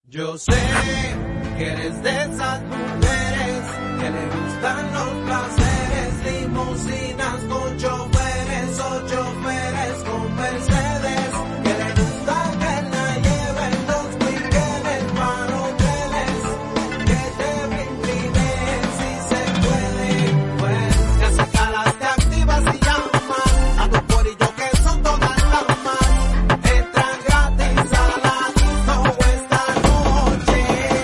Yo sé que eres de esas mujeres que le gustan los placeres, limusinas con choferes o choferes con Mercedes, que le gusta que la lleven los weekends para hoteles, que te brinquen si se puede, pues que si calas te activas y llamas a tu corillo que son todas las más, entran gratis a la disco esta noche,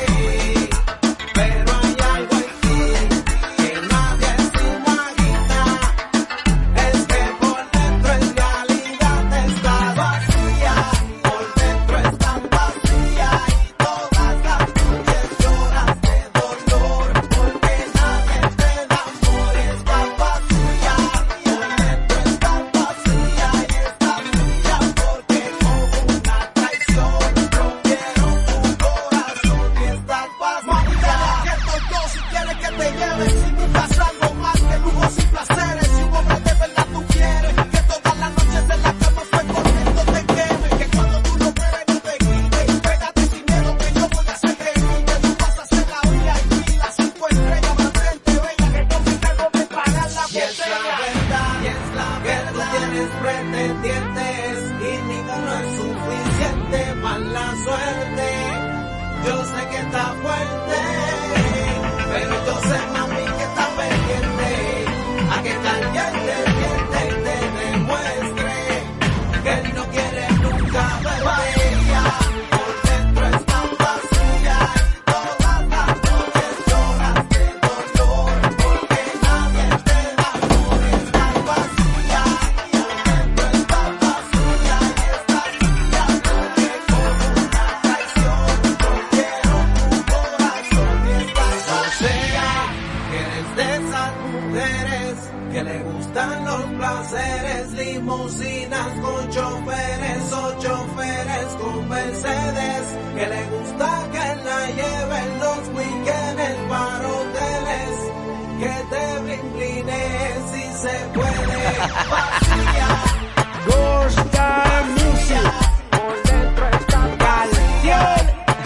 pero hay algo en ti que nadie se imagina, es que por dentro en realidad está vacía, por dentro está vacía y todas las noches lloras de dolor, porque nadie te da amor y está vacía, por dentro está vacía y está fría, porque como una traición rompieron tu corazón y estás vacía. Que estoy yo si quieres que te lleve, si nunca salgo más que lujos y placeres, si un hombre de verdad tú quieres, que todas las noches en la cama fue corriendo te queme, que cuando tú lo pruebes no te grites, pégate sin miedo que yo voy a hacer reír, que tú vas a hacer la vida y las 5 estrellas más frente bella, que conmigo no me pagan la botella. Y es la verdad, que tú tienes pretendientes y ninguno es suficiente, mala suerte. Yo sé que está fuerte, pero yo sé, mami, que está pendiente a que caliente el diente y te demuestre que él no quiere nunca verte. Por dentro está vacía y todas las noches lloras de dolor, porque nadie te da amor y estás vacía. Por dentro está vacía y estás fría, porque como una traición rompieron tu corazón y estás vacía. Que eres de esas mujeres que le gustan los placeres, limusinas con choferes o choferes con Mercedes, que le gusta que la lleven los weekends para hoteles, que te brinquen si se puede, vacía. Ghost Time Music. Por dentro está vacía,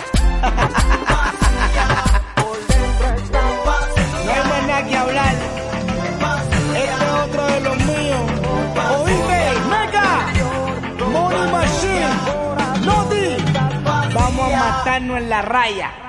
por dentro está vacía. No hay más nada que hablar. Este es otro de los míos. Oíste, Mega, Money Machine, Noti. Vamos a matarnos en la raya.